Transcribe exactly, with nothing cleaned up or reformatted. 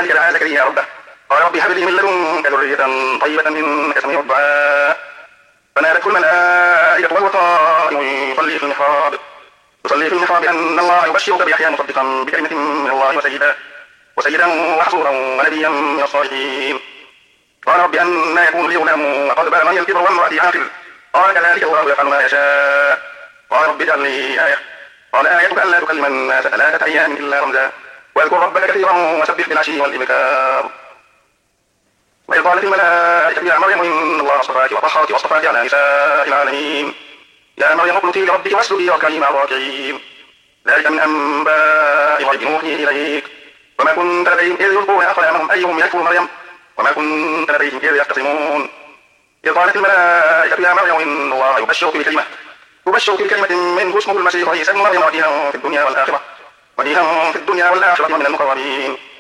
ذلك دعا زكريا ربه قال رب هب لي من لدنك ذرية طيبة إنك سميع الدعاء فنادته الملائكة وهو قائم يصلي في المحراب يصلي في المحراب أن الله يبشرك بيحيى مصدقا بكلمة من الله وسيدا وسيدا وحصورا ونبيا من الصالحين قال رب أنى يكون لي غلام وقد بلغني الكبر وامرأتي عاقر قال كذلك الله يفعل ما يشاء قال رب اجعل لي آية قال آيتك ألا تكلم الناس ثلاثة أيام إلا رمزا واذكر ربك كثيرا وسبح بالعشي والإبكار وإذ قالت الملائكة يا مريم إن الله اصطفاك وطهرك واصطفاك على نساء العالمين يا مريم اقنتي لربك واسجدي واركعي مع الراكعين ذلك من أنباء الغيب نوحيه إليك وما كنت لديهم إذ يلقون أقلامهم أيهم يكفر مريم وما كنت لديهم إذ يختصمون إذ قالت الملائكة يا مريم إن الله يبشرك بكلمة يبشرك بكلمة منه اسمه المسيح عيسى ابن مريم وجيها في الدنيا والآخرة وجيها في الدنيا والآخرة ومن المقربين